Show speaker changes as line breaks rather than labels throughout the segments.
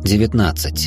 19.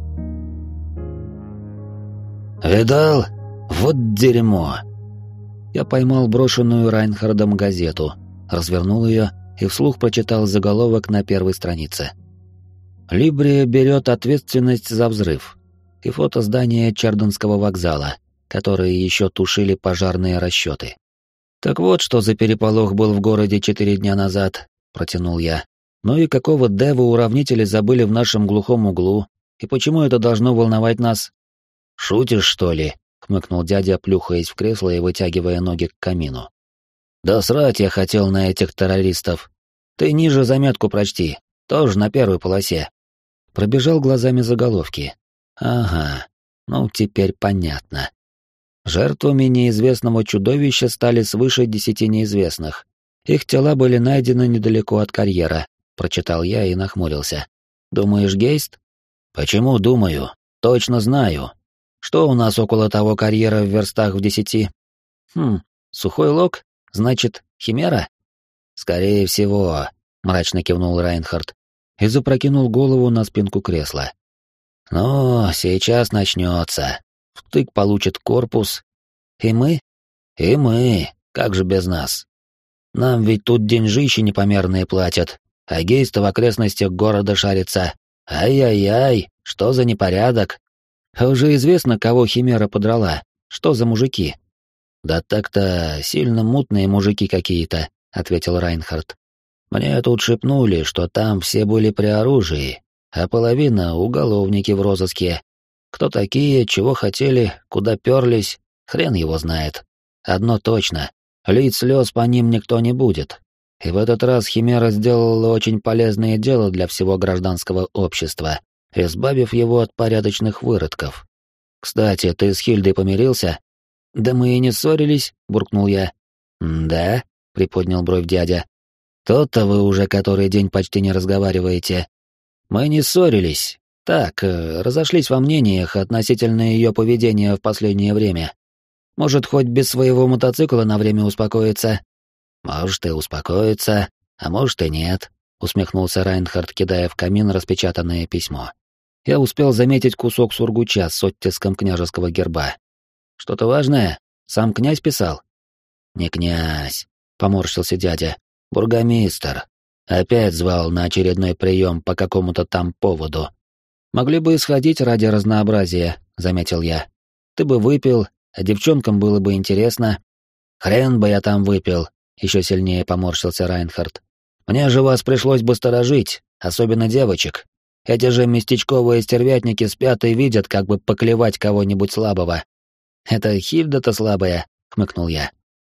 «Видал? Вот дерьмо!» Я поймал брошенную Райнхардом газету, развернул ее и вслух прочитал заголовок на первой странице. «Либрия берет ответственность за взрыв» и фото здания Черденского вокзала, которые еще тушили пожарные расчеты. «Так вот, что за переполох был в городе 4 дня назад», — протянул я. «Ну и какого дева уравнители забыли в нашем глухом углу? И почему это должно волновать нас?» «Шутишь, что ли?» — хмыкнул дядя, плюхаясь в кресло и вытягивая ноги к камину. «Да срать я хотел на этих террористов. Ты ниже заметку прочти, тоже на первой полосе». Пробежал глазами заголовки. «Ага, ну теперь понятно. Жертвами неизвестного чудовища стали свыше 10 неизвестных. Их тела были найдены недалеко от карьера», — прочитал я и нахмурился. «Думаешь, Гейст?» «Почему думаю? Точно знаю. Что у нас около того карьера в верстах в 10? Сухой лог? Значит, химера?» «Скорее всего», — мрачно кивнул Райнхард и запрокинул голову на спинку кресла. «Ну, сейчас начнется. Втык получит корпус. И мы? И мы. Как же без нас? Нам ведь тут деньжищи непомерные платят, а Гейст в окрестностях города шарится. Ай-яй-яй, что за непорядок? А уже известно, кого Химера подрала. Что за мужики?» «Да так-то сильно мутные мужики какие-то», — ответил Райнхард. «Мне тут шепнули, что там все были при оружии, а половина — уголовники в розыске. Кто такие, чего хотели, куда перлись, хрен его знает. Одно точно — лить слез по ним никто не будет. И в этот раз Химера сделала очень полезное дело для всего гражданского общества, избавив его от порядочных выродков. Кстати, ты с Хильдой помирился?» «Да мы и не ссорились», — буркнул я. «Да?» — приподнял бровь дядя. «То-то вы уже который день почти не разговариваете. Мы не ссорились. Так, разошлись во мнениях относительно ее поведения в последнее время. Может, хоть без своего мотоцикла на время успокоиться?» «Может, и успокоиться, а может и нет», — усмехнулся Райнхард, кидая в камин распечатанное письмо. Я успел заметить кусок сургуча с оттиском княжеского герба. «Что-то важное? Сам князь писал?» «Не князь», — поморщился дядя. «Бургомистр. Опять звал на очередной прием по какому-то там поводу». «Могли бы исходить ради разнообразия», — заметил я. «Ты бы выпил, а девчонкам было бы интересно». «Хрен бы я там выпил», — еще сильнее поморщился Райнхард. «Мне же вас пришлось бы сторожить, особенно девочек. Эти же местечковые стервятники спят и видят, как бы поклевать кого-нибудь слабого». «Это Хильда-то слабая», — хмыкнул я.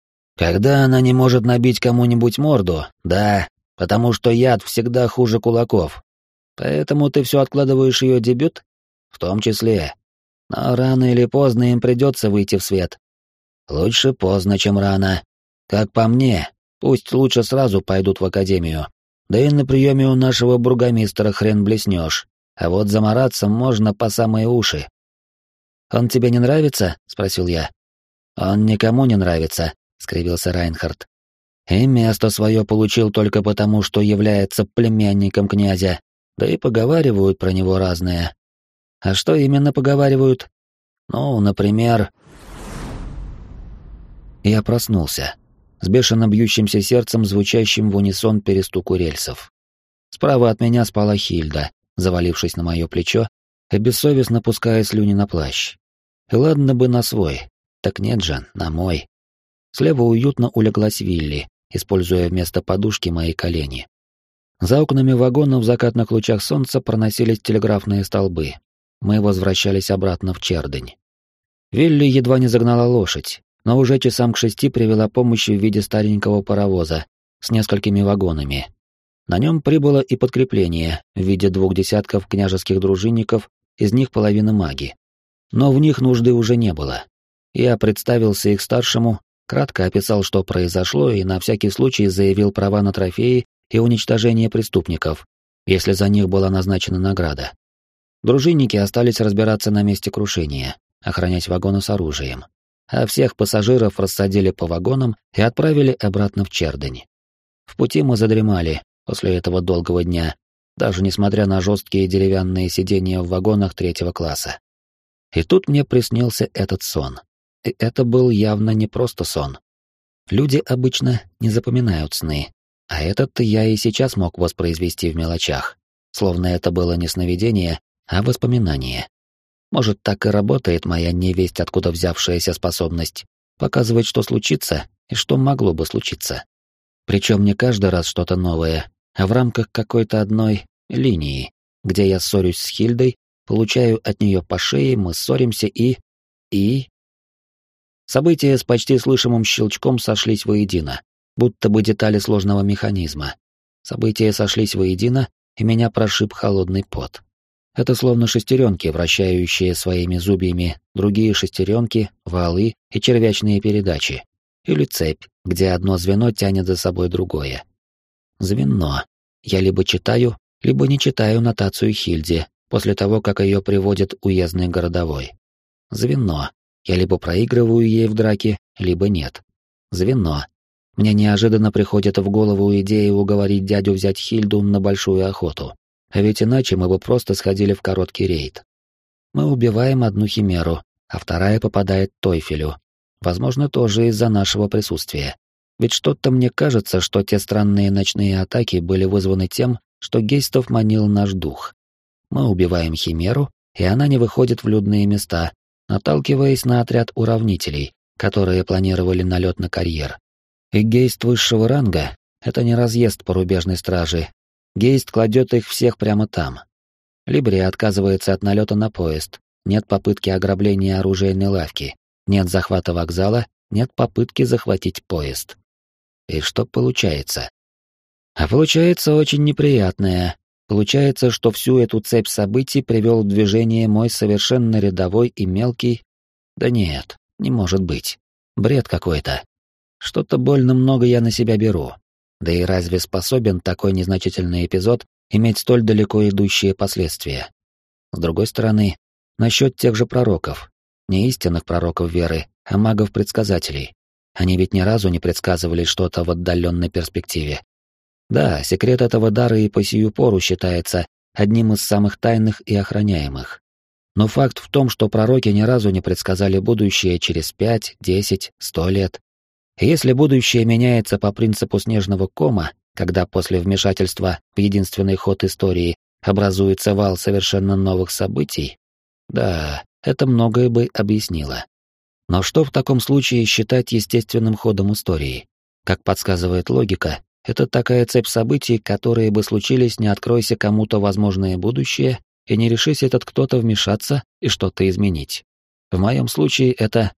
«Когда она не может набить кому-нибудь морду, да, потому что яд всегда хуже кулаков. Поэтому ты все откладываешь ее дебют? В том числе. Но рано или поздно им придется выйти в свет. Лучше поздно, чем рано. Как по мне, пусть лучше сразу пойдут в академию. Да и на приеме у нашего бургомистра хрен блеснешь. А вот замараться можно по самые уши». «Он тебе не нравится?» — спросил я. «Он никому не нравится», — скривился Райнхард. «И место свое получил только потому, что является племянником князя, да и поговаривают про него разное». «А что именно поговаривают?» «Ну, например...» Я проснулся, с бешено бьющимся сердцем, звучащим в унисон перестуку рельсов. Справа от меня спала Хильда, завалившись на мое плечо и бессовестно пуская слюни на плащ. И ладно бы на свой, так нет же, на мой. Слева уютно улеглась Вилли, используя вместо подушки мои колени. За окнами вагона в закатных лучах солнца проносились телеграфные столбы. Мы возвращались обратно в Чердень. Вилли едва не загнала лошадь, но уже часам к 6 привела помощь в виде старенького паровоза с несколькими вагонами. На нем прибыло и подкрепление в виде 2 десятков княжеских дружинников, из них половина маги. Но в них нужды уже не было. Я представился их старшему, кратко описал, что произошло, и на всякий случай заявил права на трофеи и уничтожение преступников, если за них была назначена награда. Дружинники остались разбираться на месте крушения, охранять вагоны с оружием, а всех пассажиров рассадили по вагонам и отправили обратно в Чердень. В пути мы задремали после этого долгого дня, даже несмотря на жесткие деревянные сиденья в вагонах третьего класса. И тут мне приснился этот сон. И это был явно не просто сон. Люди обычно не запоминают сны, а этот я и сейчас мог воспроизвести в мелочах, словно это было не сновидение, а воспоминание. Может, так и работает моя невесть откуда взявшаяся способность показывать, что случится и что могло бы случиться. Причем не каждый раз что-то новое, а в рамках какой-то одной линии, где я ссорюсь с Хильдой, получаю от нее по шее, мы ссоримся и... События с почти слышимым щелчком сошлись воедино, будто бы детали сложного механизма. События сошлись воедино, и меня прошиб холодный пот. Это словно шестеренки, вращающие своими зубьями другие шестеренки, валы и червячные передачи. Или цепь, где одно звено тянет за собой другое. Звено. Я либо читаю, либо не читаю нотацию Хильде после того, как ее приводит уездный городовой. Звено. Я либо проигрываю ей в драке, либо нет. Звено. Мне неожиданно приходит в голову идея уговорить дядю взять Хильду на большую охоту. А ведь иначе мы бы просто сходили в короткий рейд. Мы убиваем одну химеру, а вторая попадает Тойфелю. Возможно, тоже из-за нашего присутствия. Ведь что-то мне кажется, что те странные ночные атаки были вызваны тем, что Гейстов манил наш дух. Мы убиваем химеру, и она не выходит в людные места, наталкиваясь на отряд уравнителей, которые планировали налет на карьер. И Гейст высшего ранга — это не разъезд порубежной стражи. Гейст кладет их всех прямо там. Либрия отказывается от налета на поезд, нет попытки ограбления оружейной лавки, нет захвата вокзала, нет попытки захватить поезд. И что получается? А получается очень неприятное. Получается, что всю эту цепь событий привел в движение мой совершенно рядовой и мелкий... Да нет, не может быть. Бред какой-то. Что-то больно много я на себя беру. Да и разве способен такой незначительный эпизод иметь столь далеко идущие последствия? С другой стороны, насчет тех же пророков. Не истинных пророков веры, а магов-предсказателей. Они ведь ни разу не предсказывали что-то в отдаленной перспективе. Да, секрет этого дара и по сию пору считается одним из самых тайных и охраняемых. Но факт в том, что пророки ни разу не предсказали будущее через 5, 10, 100 лет. И если будущее меняется по принципу снежного кома, когда после вмешательства в единственный ход истории образуется вал совершенно новых событий, да, это многое бы объяснило. Но что в таком случае считать естественным ходом истории? Как подсказывает логика, это такая цепь событий, которые бы случились, не откройся кому-то возможное будущее и не решись этот кто-то вмешаться и что-то изменить. В моем случае это...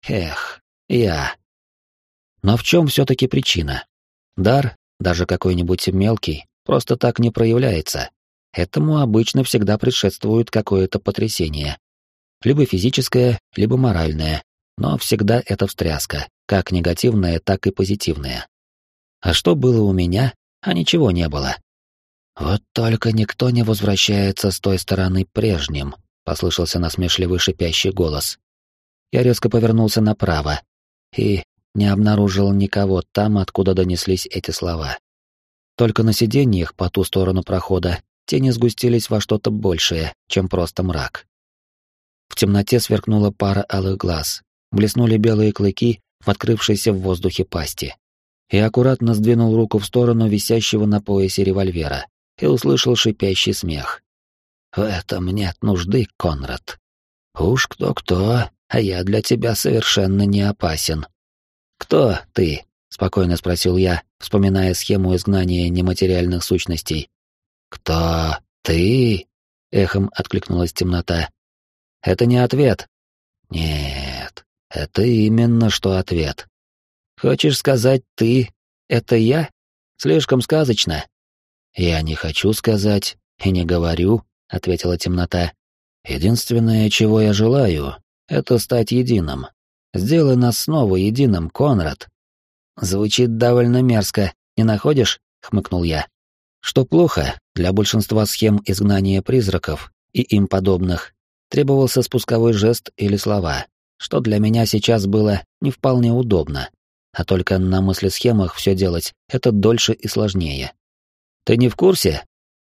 я. Но в чем все-таки причина? Дар, даже какой-нибудь мелкий, просто так не проявляется. Этому обычно всегда предшествует какое-то потрясение. Либо физическое, либо моральное, но всегда это встряска, как негативная, так и позитивная. А что было у меня, а ничего не было. «Вот только никто не возвращается с той стороны прежним», — послышался насмешливый шипящий голос. Я резко повернулся направо и не обнаружил никого там, откуда донеслись эти слова. Только на сиденьях по ту сторону прохода тени сгустились во что-то большее, чем просто мрак. В темноте сверкнула пара алых глаз, блеснули белые клыки в открывшейся в воздухе пасти. Я аккуратно сдвинул руку в сторону висящего на поясе револьвера и услышал шипящий смех. «В этом нет нужды, Конрад. Уж кто-кто, а я для тебя совершенно не опасен». «Кто ты?» — спокойно спросил я, вспоминая схему изгнания нематериальных сущностей. «Кто ты?» — эхом откликнулась темнота. «Это не ответ». «Нет, это именно что ответ. Хочешь сказать, ты — это я? Слишком сказочно». «Я не хочу сказать и не говорю», — ответила темнота. «Единственное, чего я желаю, это стать единым. Сделай нас снова единым, Конрад». «Звучит довольно мерзко, не находишь?» — хмыкнул я. Что плохо, для большинства схем изгнания призраков и им подобных требовался спусковой жест или слова, что для меня сейчас было не вполне удобно. А только на мыслесхемах все делать — это дольше и сложнее. «Ты не в курсе?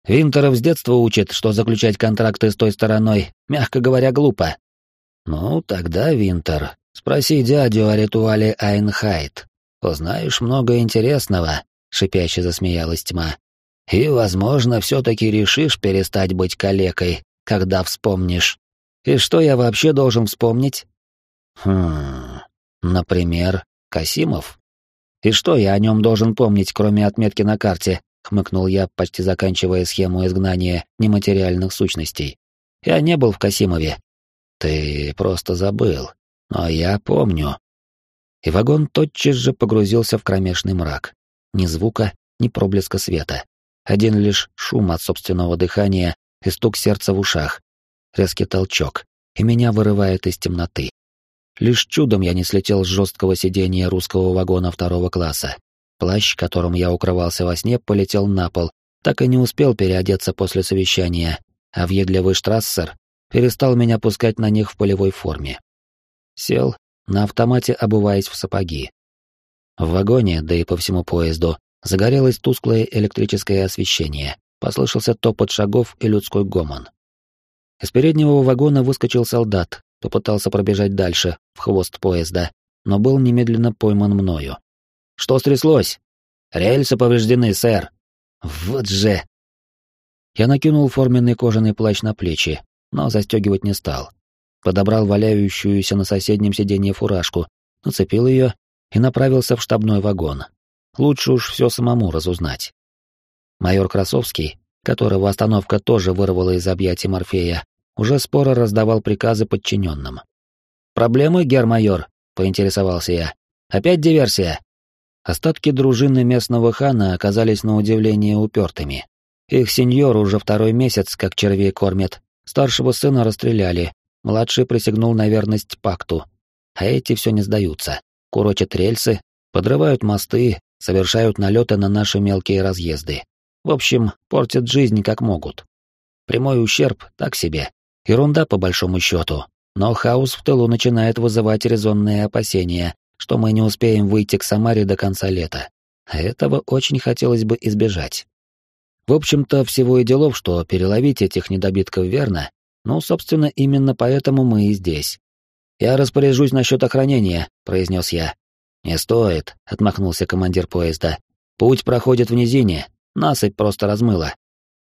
Винтеров с детства учат, что заключать контракты с той стороной, мягко говоря, глупо. Ну, тогда, Винтер, спроси дядю о ритуале Айнхайт. Узнаешь много интересного, шипяще засмеялась тьма. И, возможно, все-таки решишь перестать быть калекой, когда вспомнишь. И что я вообще должен вспомнить? Например, Касимов? И что я о нем должен помнить, кроме отметки на карте? Хмыкнул я, почти заканчивая схему изгнания нематериальных сущностей. Я не был в Касимове. Ты просто забыл. Но я помню. И вагон тотчас же погрузился в кромешный мрак. Ни звука, ни проблеска света. Один лишь шум от собственного дыхания и стук сердца в ушах. Резкий толчок, и меня вырывает из темноты. Лишь чудом я не слетел с жесткого сидения русского вагона второго класса. Плащ, которым я укрывался во сне, полетел на пол, так и не успел переодеться после совещания, а въедливый штрассер перестал меня пускать на них в полевой форме. Сел, на автомате обуваясь в сапоги. В вагоне, да и по всему поезду, загорелось тусклое электрическое освещение, послышался топот шагов и людской гомон. Из переднего вагона выскочил солдат, попытался пробежать дальше, в хвост поезда, но был немедленно пойман мною. «Что стряслось?» «Рельсы повреждены, сэр». «Вот же!» Я накинул форменный кожаный плащ на плечи, но застегивать не стал. Подобрал валяющуюся на соседнем сиденье фуражку, нацепил ее и направился в штабной вагон. Лучше уж все самому разузнать. Майор Красовский, которого остановка тоже вырвала из объятий Морфея, уже споро раздавал приказы подчиненным. «Проблемы, гер-майор?» — поинтересовался я. «Опять диверсия?» Остатки дружины местного хана оказались на удивление упертыми. Их сеньор уже второй месяц как червей кормят. Старшего сына расстреляли, младший присягнул на верность пакту. А эти все не сдаются. Курочат рельсы, подрывают мосты, совершают налеты на наши мелкие разъезды. В общем, портят жизнь как могут. Прямой ущерб так себе. Ерунда по большому счету. Но хаос в тылу начинает вызывать резонные опасения, что мы не успеем выйти к Самаре до конца лета. А этого очень хотелось бы избежать. В общем-то, всего и делов, что переловить этих недобитков верно. Ну, собственно, именно поэтому мы и здесь. «Я распоряжусь насчет охранения», — произнес я. «Не стоит», — отмахнулся командир поезда. «Путь проходит в низине, насыпь просто размыла.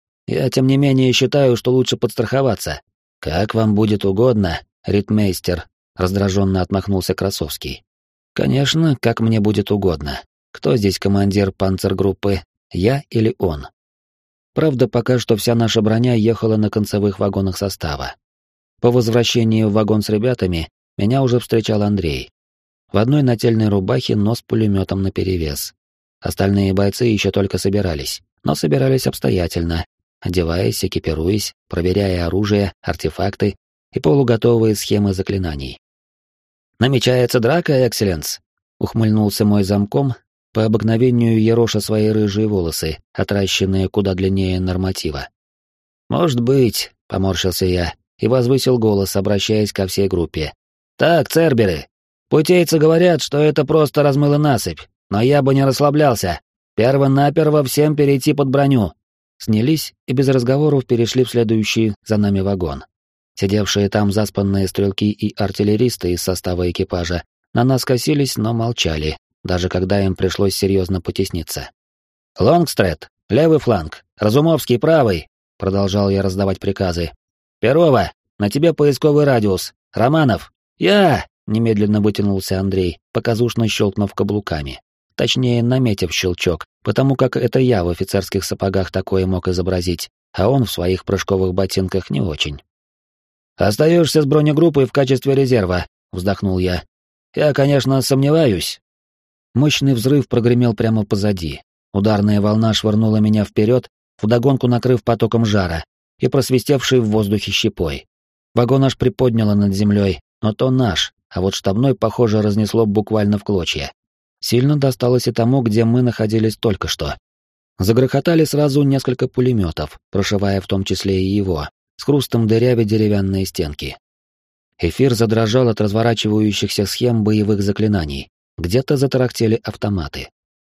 Я, тем не менее, считаю, что лучше подстраховаться. Как вам будет угодно, ритмейстер», — раздраженно отмахнулся Красовский. «Конечно, как мне будет угодно. Кто здесь командир панцергруппы, я или он?» Правда, пока что вся наша броня ехала на концевых вагонах состава. По возвращении в вагон с ребятами меня уже встречал Андрей. В одной нательной рубахе, но с пулеметом наперевес. Остальные бойцы еще только собирались, но собирались обстоятельно, одеваясь, экипируясь, проверяя оружие, артефакты и полуготовые схемы заклинаний. «Намечается драка, экселленс», — ухмыльнулся мой замком, по обыкновению ероша свои рыжие волосы, отращенные куда длиннее норматива. «Может быть», — поморщился я и возвысил голос, обращаясь ко всей группе. «Так, церберы, путейцы говорят, что это просто размыла насыпь, но я бы не расслаблялся. Перво-наперво всем перейти под броню». Снялись и без разговоров перешли в следующий за нами вагон. Сидевшие там заспанные стрелки и артиллеристы из состава экипажа на нас косились, но молчали, даже когда им пришлось серьезно потесниться. «Лонгстрет, левый фланг, Разумовский правый», — продолжал я раздавать приказы. «Перова, на тебе поисковый радиус. Романов, я!» — немедленно вытянулся Андрей, показушно щелкнув каблуками. Точнее, наметив щелчок, потому как это я в офицерских сапогах такое мог изобразить, а он в своих прыжковых ботинках не очень. «Остаешься с бронегруппой в качестве резерва», — вздохнул я. «Я, конечно, сомневаюсь». Мощный взрыв прогремел прямо позади. Ударная волна швырнула меня вперед, вдогонку накрыв потоком жара и просвистевшей в воздухе щепой. Вагон аж приподняло над землей, но то наш, а вот штабной, похоже, разнесло буквально в клочья. Сильно досталось и тому, где мы находились только что. Загрохотали сразу несколько пулеметов, прошивая в том числе и его, с хрустом дырявя деревянные стенки. Эфир задрожал от разворачивающихся схем боевых заклинаний. Где-то затарахтели автоматы.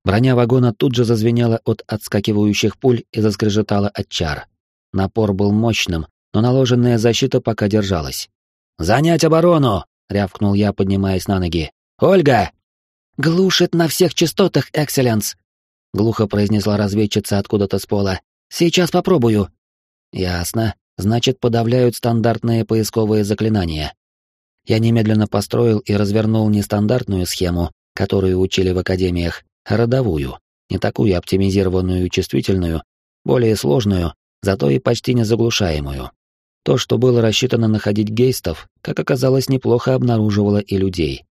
Броня вагона тут же зазвенела от отскакивающих пуль и заскрежетала от чар. Напор был мощным, но наложенная защита пока держалась. «Занять оборону!» — рявкнул я, поднимаясь на ноги. «Ольга!» «Глушит на всех частотах, Экселленс!» — глухо произнесла разведчица откуда-то с пола. «Сейчас попробую». «Ясно. Значит, подавляют стандартные поисковые заклинания». Я немедленно построил и развернул не стандартную схему, которую учили в академиях, а родовую, не такую оптимизированную и чувствительную, более сложную, зато и почти незаглушаемую. То, что было рассчитано находить гейстов, как оказалось, неплохо обнаруживало и людей.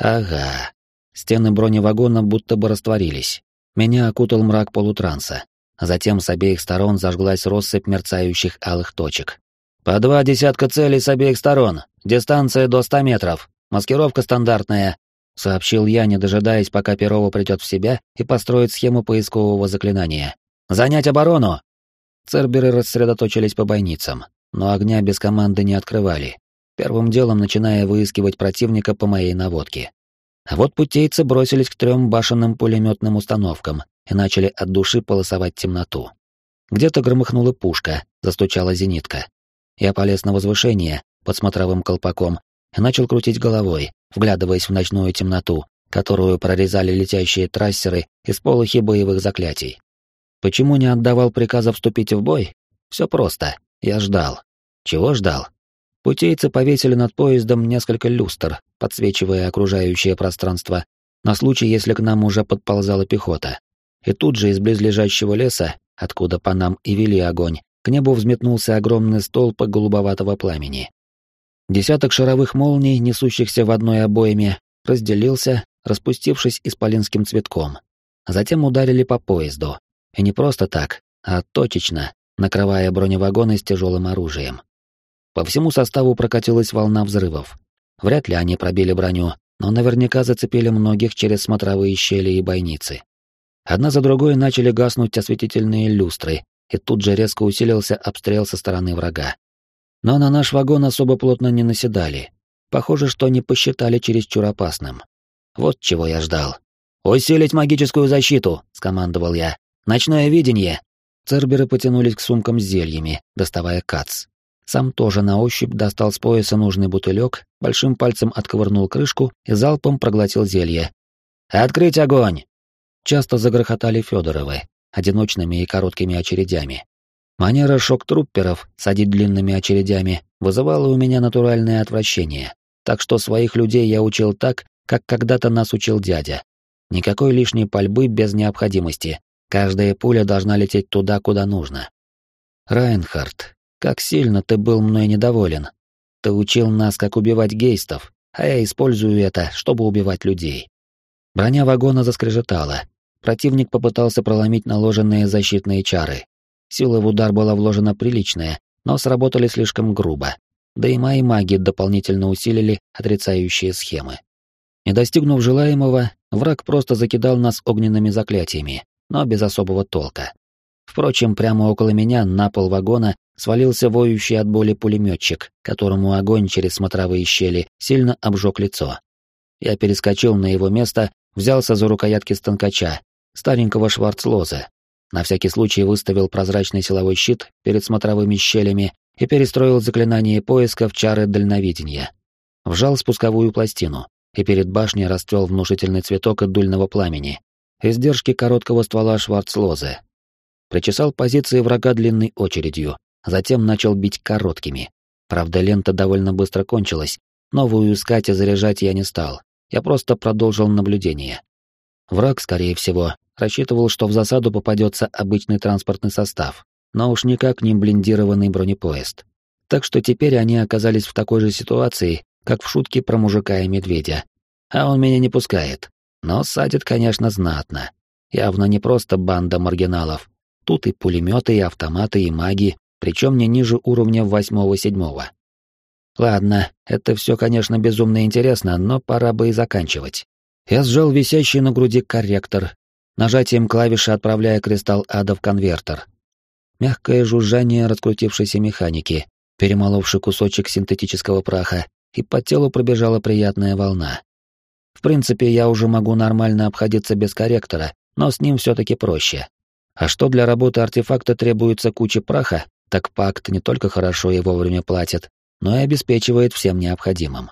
Ага. Стены броневагона будто бы растворились. Меня окутал мрак полутранса. А затем с обеих сторон зажглась россыпь мерцающих алых точек. «По 2 десятка целей с обеих сторон. Дистанция до 100 метров. Маскировка стандартная», — сообщил я, не дожидаясь, пока Перова придет в себя и построит схему поискового заклинания. «Занять оборону!» Церберы рассредоточились по бойницам, но огня без команды не открывали, первым делом начиная выискивать противника по моей наводке. А вот путейцы бросились к 3 башенным пулеметным установкам и начали от души полосовать темноту. Где-то громыхнула пушка, застучала зенитка. Я полез на возвышение под смотровым колпаком и начал крутить головой, вглядываясь в ночную темноту, которую прорезали летящие трассеры и сполохи боевых заклятий. Почему не отдавал приказа вступить в бой? Все просто. Я ждал. Чего ждал? Путейцы повесили над поездом несколько люстр, подсвечивая окружающее пространство, на случай, если к нам уже подползала пехота. И тут же из близлежащего леса, откуда по нам и вели огонь, к небу взметнулся огромный столб голубоватого пламени. Десяток шаровых молний, несущихся в одной обойме, разделился, распустившись исполинским цветком. Затем ударили по поезду. И не просто так, а точечно, накрывая броневагоны с тяжелым оружием. По всему составу прокатилась волна взрывов. Вряд ли они пробили броню, но наверняка зацепили многих через смотровые щели и бойницы. Одна за другой начали гаснуть осветительные люстры, и тут же резко усилился обстрел со стороны врага. Но на наш вагон особо плотно не наседали. Похоже, что не посчитали чересчур опасным. Вот чего я ждал. «Усилить магическую защиту!» — скомандовал я. «Ночное видение!» Церберы потянулись к сумкам с зельями, доставая кац. Сам тоже на ощупь достал с пояса нужный бутылек, большим пальцем отковырнул крышку и залпом проглотил зелье. «Открыть огонь!» Часто загрохотали Фёдоровы, одиночными и короткими очередями. Манера шок-трупперов садить длинными очередями вызывала у меня натуральное отвращение, так что своих людей я учил так, как когда-то нас учил дядя. Никакой лишней пальбы без необходимости. Каждая пуля должна лететь туда, куда нужно. Райнхард, как сильно ты был мной недоволен. Ты учил нас, как убивать гейстов, а я использую это, чтобы убивать людей. Броня вагона заскрежетала. Противник попытался проломить наложенные защитные чары. Сила в удар была вложена приличная, но сработали слишком грубо. Да и мои маги дополнительно усилили отрицающие схемы. Не достигнув желаемого, враг просто закидал нас огненными заклятиями, но без особого толка. Впрочем, прямо около меня на пол вагона свалился воющий от боли пулеметчик, которому огонь через смотровые щели сильно обжег лицо. Я перескочил на его место, взялся за рукоятки станкача, старенького Шварцлоза. На всякий случай выставил прозрачный силовой щит перед смотровыми щелями и перестроил заклинание поиска в чары дальновидения. Вжал спусковую пластину, и перед башней расцвел внушительный цветок от дульного пламени. Издержки короткого ствола Шварцлоза. Причесал позиции врага длинной очередью, затем начал бить короткими. Правда, лента довольно быстро кончилась, новую искать и заряжать я не стал. Я просто продолжил наблюдение. Враг, скорее всего, рассчитывал, что в засаду попадется обычный транспортный состав, но уж никак не блиндированный бронепоезд. Так что теперь они оказались в такой же ситуации, как в шутке про мужика и медведя. А он меня не пускает. Но садит, конечно, знатно. Явно не просто банда маргиналов. Тут и пулеметы, и автоматы, и маги, причем не ниже уровня 8-7. Ладно, это все, конечно, безумно интересно, но пора бы и заканчивать. Я сжал висящий на груди корректор, нажатием клавиши отправляя кристалл ада в конвертер. Мягкое жужжание раскрутившейся механики, перемоловший кусочек синтетического праха, и по телу пробежала приятная волна. В принципе, я уже могу нормально обходиться без корректора, но с ним все-таки проще. А что для работы артефакта требуется куча праха, так пакт не только хорошо и вовремя платит, но и обеспечивает всем необходимым.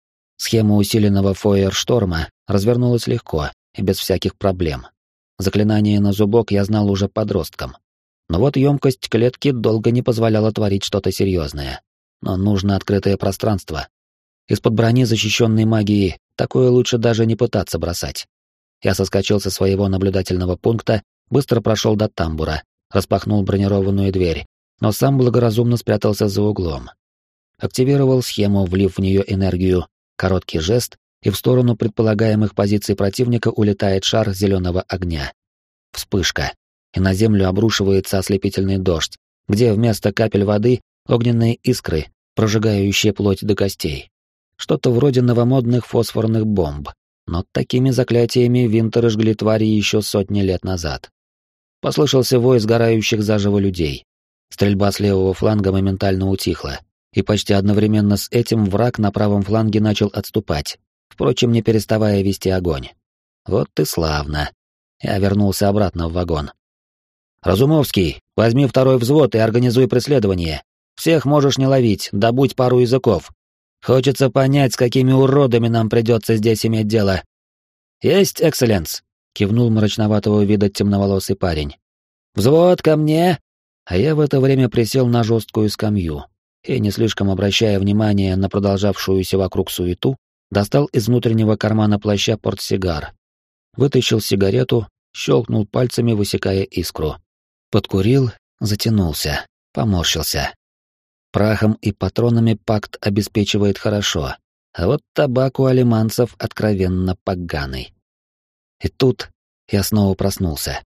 Схема усиленного фойершторма развернулась легко и без всяких проблем. Заклинание на зубок я знал уже подростком. Но вот емкость клетки долго не позволяла творить что-то серьезное. Но нужно открытое пространство. Из-под брони, защищенной магией, такое лучше даже не пытаться бросать. Я соскочил со своего наблюдательного пункта, быстро прошел до тамбура, распахнул бронированную дверь, но сам благоразумно спрятался за углом. Активировал схему, влив в нее энергию, короткий жест, и в сторону предполагаемых позиций противника улетает шар зеленого огня. Вспышка, и на землю обрушивается ослепительный дождь, где вместо капель воды огненные искры, прожигающие плоть до костей. Что-то вроде новомодных фосфорных бомб, но такими заклятиями винтеры жгли твари еще сотни лет назад. Послышался вой сгорающих заживо людей. Стрельба с левого фланга моментально утихла, и почти одновременно с этим враг на правом фланге начал отступать, впрочем, не переставая вести огонь. Вот и славно. Я вернулся обратно в вагон. «Разумовский, возьми второй взвод и организуй преследование. Всех можешь не ловить, добудь пару языков. Хочется понять, с какими уродами нам придется здесь иметь дело». «Есть, экселленс», — кивнул мрачноватого вида темноволосый парень. «Взвод ко мне!» А я в это время присел на жесткую скамью и, не слишком обращая внимания на продолжавшуюся вокруг суету, достал из внутреннего кармана плаща портсигар. Вытащил сигарету, щелкнул пальцами, высекая искру. Подкурил, затянулся, поморщился. Прахом и патронами пакт обеспечивает хорошо, а вот табак у алиманцев откровенно поганый. И тут я снова проснулся.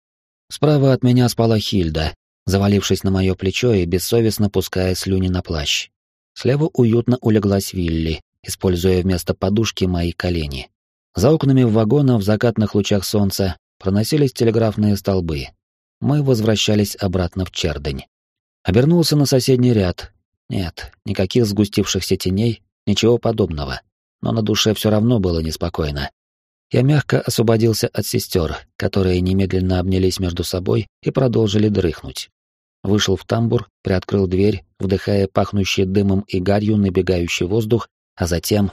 Справа от меня спала Хильда, завалившись на мое плечо и бессовестно пуская слюни на плащ. Слева уютно улеглась Вилли, используя вместо подушки мои колени. За окнами вагона в закатных лучах солнца проносились телеграфные столбы. Мы возвращались обратно в Чердень. Обернулся на соседний ряд. Нет, никаких сгустившихся теней, ничего подобного. Но на душе все равно было неспокойно. Я мягко освободился от сестер, которые немедленно обнялись между собой и продолжили дрыхнуть. Вышел в тамбур, приоткрыл дверь, вдыхая пахнущий дымом и гарью набегающий воздух, а затем...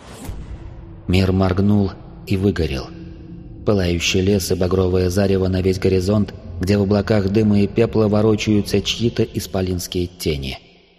Мир моргнул и выгорел. Пылающий лес и багровое зарево на весь горизонт, где в облаках дыма и пепла ворочаются чьи-то исполинские тени.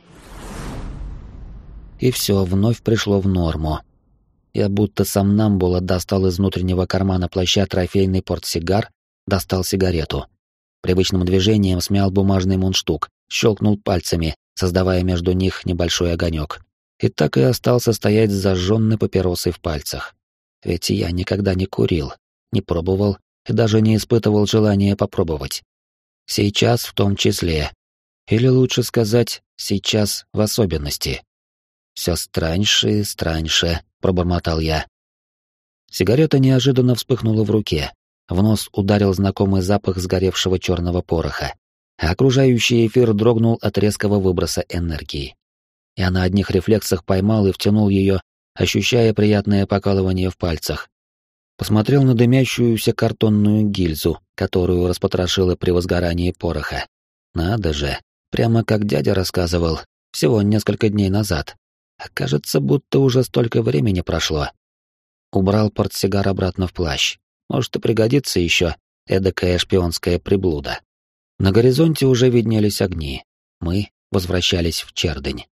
И все вновь пришло в норму. Я будто сомнамбула достал из внутреннего кармана плаща трофейный портсигар, достал сигарету. Привычным движением смял бумажный мундштук, щелкнул пальцами, создавая между них небольшой огонек. И так и остался стоять с зажженной папиросой в пальцах. Ведь я никогда не курил, не пробовал и даже не испытывал желания попробовать. Сейчас в том числе. Или лучше сказать, сейчас в особенности. «Все страньше и страньше», — пробормотал я. Сигарета неожиданно вспыхнула в руке. В нос ударил знакомый запах сгоревшего черного пороха, а окружающий эфир дрогнул от резкого выброса энергии. Я на одних рефлексах поймал и втянул ее, ощущая приятное покалывание в пальцах. Посмотрел на дымящуюся картонную гильзу, которую распотрошило при возгорании пороха. Надо же, прямо как дядя рассказывал, всего несколько дней назад. А кажется, будто уже столько времени прошло. Убрал портсигар обратно в плащ. Может, и пригодится еще эдакая шпионская приблуда. На горизонте уже виднелись огни. Мы возвращались в Чердень.